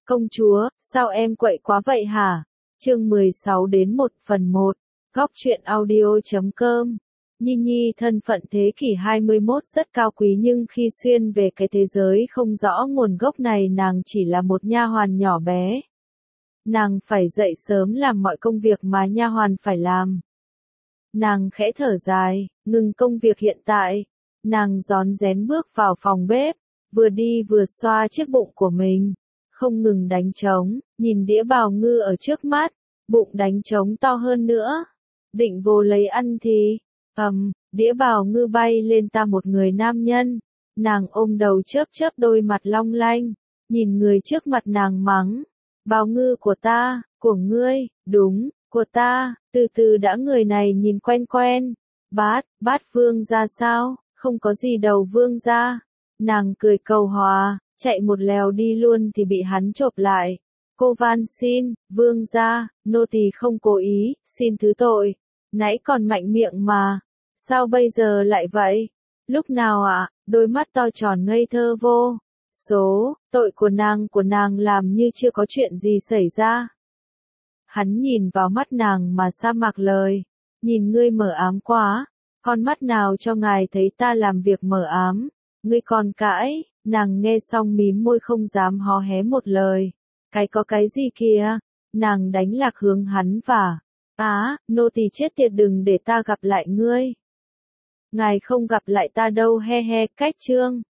Công chúa, sao em quậy quá vậy hả? Chương 16 đến 1 phần 1. Góc truyện audio.com. Nhi Nhi thân phận thế kỷ 21 rất cao quý, nhưng khi xuyên về cái thế giới không rõ nguồn gốc này, nàng chỉ là một nha hoàn nhỏ bé. Nàng phải dậy sớm làm mọi công việc mà nha hoàn phải làm. Nàng khẽ thở dài, ngừng công việc hiện tại. Nàng rón rén bước vào phòng bếp, vừa đi vừa xoa chiếc bụng của mình, không ngừng đánh trống, nhìn đĩa bào ngư ở trước mắt, bụng đánh trống to hơn nữa. Định vô lấy ăn thì, đĩa bào ngư bay lên ta một người nam nhân. Nàng ôm đầu chớp chớp đôi mặt long lanh, nhìn người trước mặt nàng mắng. Bào ngư của ta, của ngươi, đúng, của ta, từ từ đã, người này nhìn quen quen. Bát vương gia sao, không có gì đâu vương gia. Nàng cười cầu hòa, chạy một lèo đi luôn thì bị hắn chộp lại. Cô van xin, vương gia, nô tỳ không cố ý, xin thứ tội. Nãy còn mạnh miệng mà, sao bây giờ lại vậy? Lúc nào ạ? Đôi mắt to tròn ngây thơ vô số, tội của nàng làm như chưa có chuyện gì xảy ra. Hắn nhìn vào mắt nàng mà sa mạc lời, nhìn ngươi mờ ám quá, con mắt nào cho ngài thấy ta làm việc mờ ám, ngươi còn cãi. Nàng nghe xong mím môi không dám hó hé một lời. Có cái gì kìa? Nàng đánh lạc hướng hắn và nô tỳ chết tiệt, đừng để ta gặp lại ngươi. Ngài không gặp lại ta đâu, he he. Cách chương